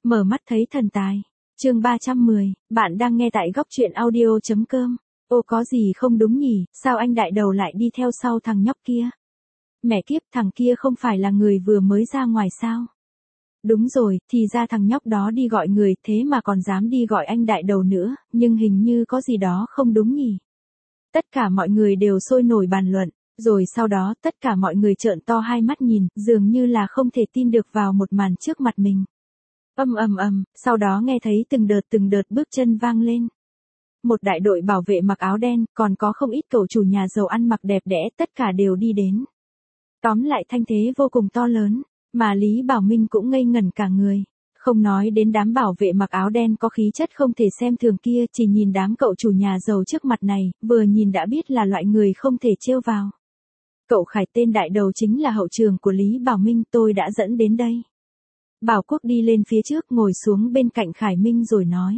Mở mắt thấy thần tài. Chương 310, bạn đang nghe tại góc truyện audio.com. Ô có gì không đúng nhỉ, sao anh đại đầu lại đi theo sau thằng nhóc kia? Mẹ kiếp, thằng kia không phải là người vừa mới ra ngoài sao? Đúng rồi, thì ra thằng nhóc đó đi gọi người, thế mà còn dám đi gọi anh đại đầu nữa, nhưng hình như có gì đó không đúng nhỉ. Tất cả mọi người đều sôi nổi bàn luận, rồi sau đó tất cả mọi người trợn to hai mắt nhìn, dường như là không thể tin được vào một màn trước mặt mình. Sau đó nghe thấy từng đợt bước chân vang lên. Một đại đội bảo vệ mặc áo đen, còn có không ít cậu chủ nhà giàu ăn mặc đẹp đẽ, tất cả đều đi đến. Tóm lại thanh thế vô cùng to lớn, mà Lý Bảo Minh cũng ngây ngẩn cả người. Không nói đến đám bảo vệ mặc áo đen có khí chất không thể xem thường kia, chỉ nhìn đám cậu chủ nhà giàu trước mặt này, vừa nhìn đã biết là loại người không thể trêu vào. Cậu Khải tên đại đầu chính là hậu trường của Lý Bảo Minh, tôi đã dẫn đến đây. Bảo Quốc đi lên phía trước ngồi xuống bên cạnh Khải Minh rồi nói.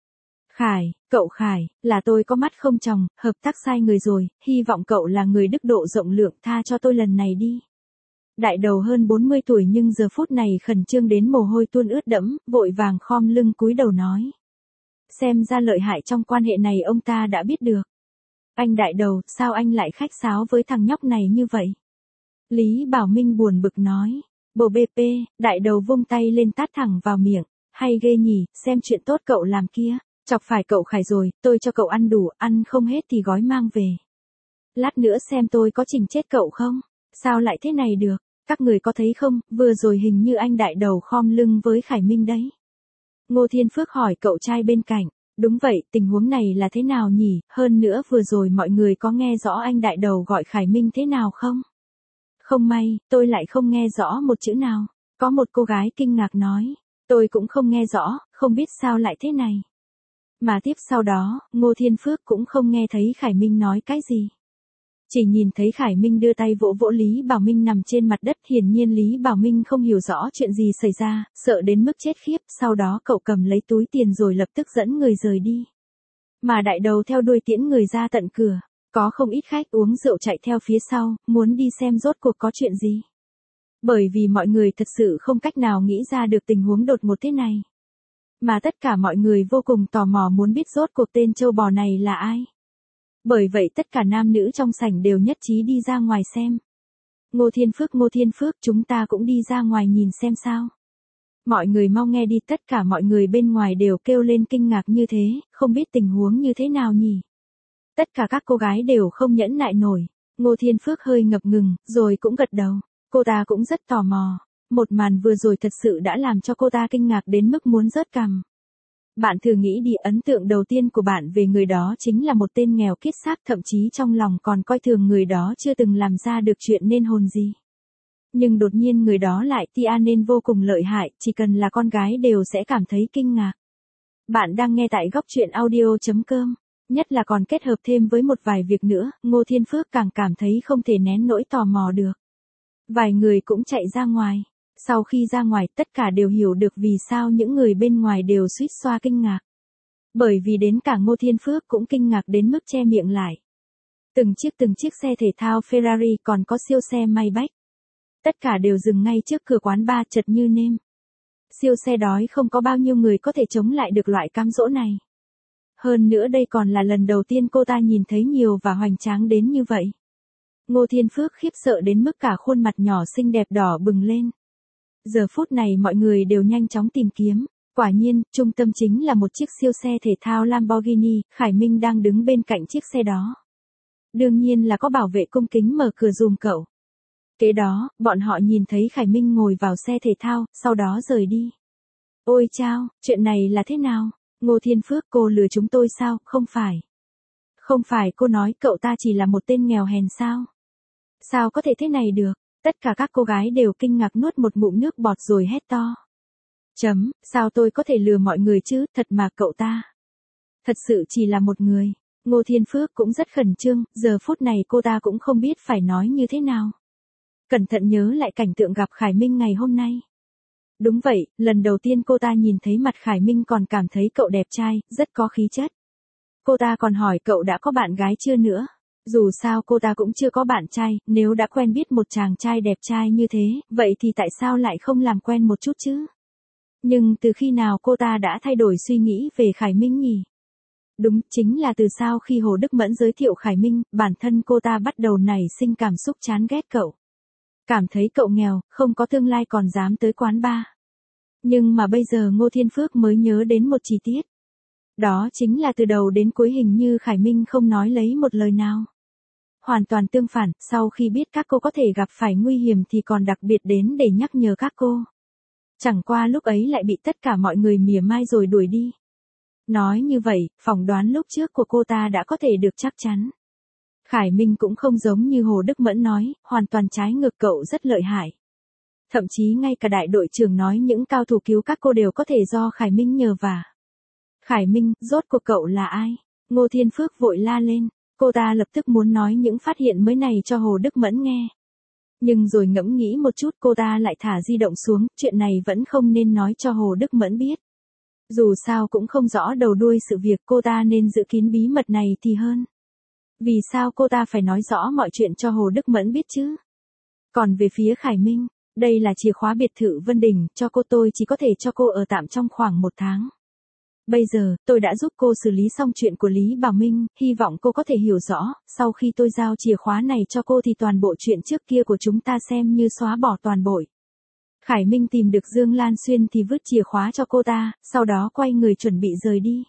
Cậu Khải, là tôi có mắt không tròng, hợp tác sai người rồi, hy vọng cậu là người đức độ rộng lượng, tha cho tôi lần này đi. Đại đầu hơn 40 tuổi nhưng giờ phút này khẩn trương đến mồ hôi tuôn ướt đẫm, vội vàng khom lưng cúi đầu nói. Xem ra lợi hại trong quan hệ này ông ta đã biết được. Anh đại đầu, sao anh lại khách sáo với thằng nhóc này như vậy? Lý Bảo Minh buồn bực nói. Bồ BP, đại đầu vung tay lên tát thẳng vào miệng. Hay ghê nhỉ, xem chuyện tốt cậu làm kia. Chọc phải cậu Khải rồi, tôi cho cậu ăn đủ, ăn không hết thì gói mang về. Lát nữa xem tôi có chỉnh chết cậu không? Sao lại thế này được? Các người có thấy không, vừa rồi hình như anh đại đầu khom lưng với Khải Minh đấy. Ngô Thiên Phước hỏi cậu trai bên cạnh. Đúng vậy, tình huống này là thế nào nhỉ? Hơn nữa vừa rồi mọi người có nghe rõ anh đại đầu gọi Khải Minh thế nào không? Không may, tôi lại không nghe rõ một chữ nào. Có một cô gái kinh ngạc nói. Tôi cũng không nghe rõ, không biết sao lại thế này. Mà tiếp sau đó, Ngô Thiên Phước cũng không nghe thấy Khải Minh nói cái gì. Chỉ nhìn thấy Khải Minh đưa tay vỗ vỗ Lý Bảo Minh nằm trên mặt đất, hiển nhiên Lý Bảo Minh không hiểu rõ chuyện gì xảy ra, sợ đến mức chết khiếp, sau đó cậu cầm lấy túi tiền rồi lập tức dẫn người rời đi. Mà đại đầu theo đuôi tiễn người ra tận cửa, có không ít khách uống rượu chạy theo phía sau, muốn đi xem rốt cuộc có chuyện gì. Bởi vì mọi người thật sự không cách nào nghĩ ra được tình huống đột ngột thế này. Mà tất cả mọi người vô cùng tò mò muốn biết rốt cuộc tên trâu bò này là ai. Bởi vậy tất cả nam nữ trong sảnh đều nhất trí đi ra ngoài xem. Ngô Thiên Phước, chúng ta cũng đi ra ngoài nhìn xem sao. Mọi người mau nghe đi, tất cả mọi người bên ngoài đều kêu lên kinh ngạc như thế, không biết tình huống như thế nào nhỉ. Tất cả các cô gái đều không nhẫn nại nổi. Ngô Thiên Phước hơi ngập ngừng, rồi cũng gật đầu. Cô ta cũng rất tò mò. Một màn vừa rồi thật sự đã làm cho cô ta kinh ngạc đến mức muốn rớt cằm. Bạn thử nghĩ đi, ấn tượng đầu tiên của bạn về người đó chính là một tên nghèo kiết xác, thậm chí trong lòng còn coi thường người đó chưa từng làm ra được chuyện nên hồn gì. Nhưng đột nhiên người đó lại tia nên vô cùng lợi hại, chỉ cần là con gái đều sẽ cảm thấy kinh ngạc. Bạn đang nghe tại góc truyện audio.com, nhất là còn kết hợp thêm với một vài việc nữa, Ngô Thiên Phước càng cảm thấy không thể nén nỗi tò mò được. Vài người cũng chạy ra ngoài. Sau khi ra ngoài tất cả đều hiểu được vì sao những người bên ngoài đều suýt xoa kinh ngạc. Bởi vì đến cả Ngô Thiên Phước cũng kinh ngạc đến mức che miệng lại. Từng chiếc xe thể thao Ferrari còn có siêu xe Maybach. Tất cả đều dừng ngay trước cửa quán bar chật như nêm. Siêu xe đói không có bao nhiêu người có thể chống lại được loại cám dỗ này. Hơn nữa đây còn là lần đầu tiên cô ta nhìn thấy nhiều và hoành tráng đến như vậy. Ngô Thiên Phước khiếp sợ đến mức cả khuôn mặt nhỏ xinh đẹp đỏ bừng lên. Giờ phút này mọi người đều nhanh chóng tìm kiếm. Quả nhiên, trung tâm chính là một chiếc siêu xe thể thao Lamborghini, Khải Minh đang đứng bên cạnh chiếc xe đó. Đương nhiên là có bảo vệ cung kính mở cửa giùm cậu. Kế đó, bọn họ nhìn thấy Khải Minh ngồi vào xe thể thao, sau đó rời đi. Ôi chao, chuyện này là thế nào? Ngô Thiên Phước, cô lừa chúng tôi sao? Không phải. Không phải, cô nói cậu ta chỉ là một tên nghèo hèn sao? Sao có thể thế này được? Tất cả các cô gái đều kinh ngạc nuốt một ngụm nước bọt rồi hét to. Sao tôi có thể lừa mọi người chứ, thật mà cậu ta. Thật sự chỉ là một người. Ngô Thiên Phước cũng rất khẩn trương, giờ phút này cô ta cũng không biết phải nói như thế nào. Cẩn thận nhớ lại cảnh tượng gặp Khải Minh ngày hôm nay. Đúng vậy, lần đầu tiên cô ta nhìn thấy mặt Khải Minh còn cảm thấy cậu đẹp trai, rất có khí chất. Cô ta còn hỏi cậu đã có bạn gái chưa nữa. Dù sao cô ta cũng chưa có bạn trai, nếu đã quen biết một chàng trai đẹp trai như thế, vậy thì tại sao lại không làm quen một chút chứ? Nhưng từ khi nào cô ta đã thay đổi suy nghĩ về Khải Minh nhỉ? Đúng, chính là từ sau khi Hồ Đức Mẫn giới thiệu Khải Minh, bản thân cô ta bắt đầu nảy sinh cảm xúc chán ghét cậu. Cảm thấy cậu nghèo, không có tương lai còn dám tới quán bar. Nhưng mà bây giờ Ngô Thiên Phước mới nhớ đến một chi tiết. Đó chính là từ đầu đến cuối hình như Khải Minh không nói lấy một lời nào. Hoàn toàn tương phản, sau khi biết các cô có thể gặp phải nguy hiểm thì còn đặc biệt đến để nhắc nhở các cô. Chẳng qua lúc ấy lại bị tất cả mọi người mỉa mai rồi đuổi đi. Nói như vậy, phỏng đoán lúc trước của cô ta đã có thể được chắc chắn. Khải Minh cũng không giống như Hồ Đức Mẫn nói, hoàn toàn trái ngược, cậu rất lợi hại. Thậm chí ngay cả đại đội trưởng nói những cao thủ cứu các cô đều có thể do Khải Minh nhờ vả. Khải Minh, rốt cuộc cậu là ai? Ngô Thiên Phước vội la lên, cô ta lập tức muốn nói những phát hiện mới này cho Hồ Đức Mẫn nghe. Nhưng rồi ngẫm nghĩ một chút cô ta lại thả di động xuống, chuyện này vẫn không nên nói cho Hồ Đức Mẫn biết. Dù sao cũng không rõ đầu đuôi sự việc, cô ta nên giữ kín bí mật này thì hơn. Vì sao cô ta phải nói rõ mọi chuyện cho Hồ Đức Mẫn biết chứ? Còn về phía Khải Minh, đây là chìa khóa biệt thự Vân Đình, cho cô tôi chỉ có thể cho cô ở tạm trong khoảng 1 tháng. Bây giờ, tôi đã giúp cô xử lý xong chuyện của Lý Bảo Minh, hy vọng cô có thể hiểu rõ, sau khi tôi giao chìa khóa này cho cô thì toàn bộ chuyện trước kia của chúng ta xem như xóa bỏ toàn bộ. Khải Minh tìm được Dương Lan Xuyên thì vứt chìa khóa cho cô ta, sau đó quay người chuẩn bị rời đi.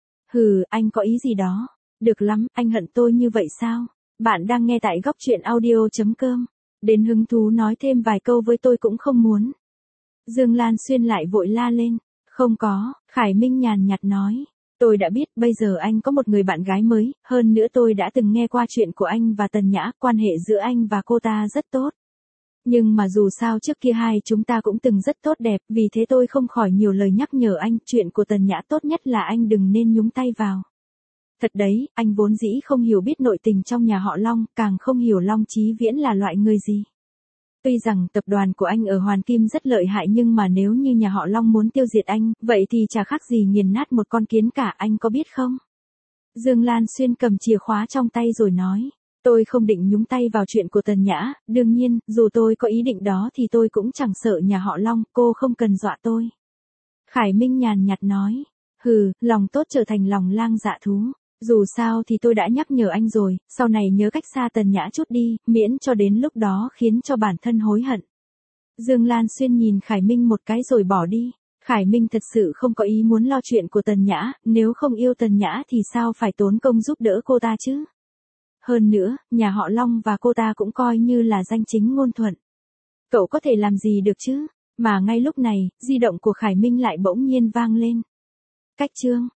Hừ, anh có ý gì đó? Được lắm, anh hận tôi như vậy sao? Bạn đang nghe tại góc truyện audio.com. Đến hứng thú nói thêm vài câu với tôi cũng không muốn. Dương Lan Xuyên lại vội la lên. Không có, Khải Minh nhàn nhạt nói. Tôi đã biết, bây giờ anh có một người bạn gái mới, hơn nữa tôi đã từng nghe qua chuyện của anh và Tần Nhã, quan hệ giữa anh và cô ta rất tốt. Nhưng mà dù sao trước kia hai chúng ta cũng từng rất tốt đẹp, vì thế tôi không khỏi nhiều lời nhắc nhở anh, chuyện của Tần Nhã tốt nhất là anh đừng nên nhúng tay vào. Thật đấy, anh vốn dĩ không hiểu biết nội tình trong nhà họ Long, càng không hiểu Long Chí Viễn là loại người gì. Tuy rằng tập đoàn của anh ở Hoàn Kim rất lợi hại nhưng mà nếu như nhà họ Long muốn tiêu diệt anh, vậy thì chả khác gì nghiền nát một con kiến cả, anh có biết không? Dương Lan Xuyên cầm chìa khóa trong tay rồi nói. Tôi không định nhúng tay vào chuyện của Tần Nhã, đương nhiên, dù tôi có ý định đó thì tôi cũng chẳng sợ nhà họ Long, cô không cần dọa tôi. Khải Minh nhàn nhạt nói. Hừ, lòng tốt trở thành lòng lang dạ thú. Dù sao thì tôi đã nhắc nhở anh rồi, sau này nhớ cách xa Tần Nhã chút đi, miễn cho đến lúc đó khiến cho bản thân hối hận. Dương Lan Xuyên nhìn Khải Minh một cái rồi bỏ đi. Khải Minh thật sự không có ý muốn lo chuyện của Tần Nhã, nếu không yêu Tần Nhã thì sao phải tốn công giúp đỡ cô ta chứ? Hơn nữa, nhà họ Long và cô ta cũng coi như là danh chính ngôn thuận. Cậu có thể làm gì được chứ? Mà ngay lúc này, di động của Khải Minh lại bỗng nhiên vang lên. Cách chương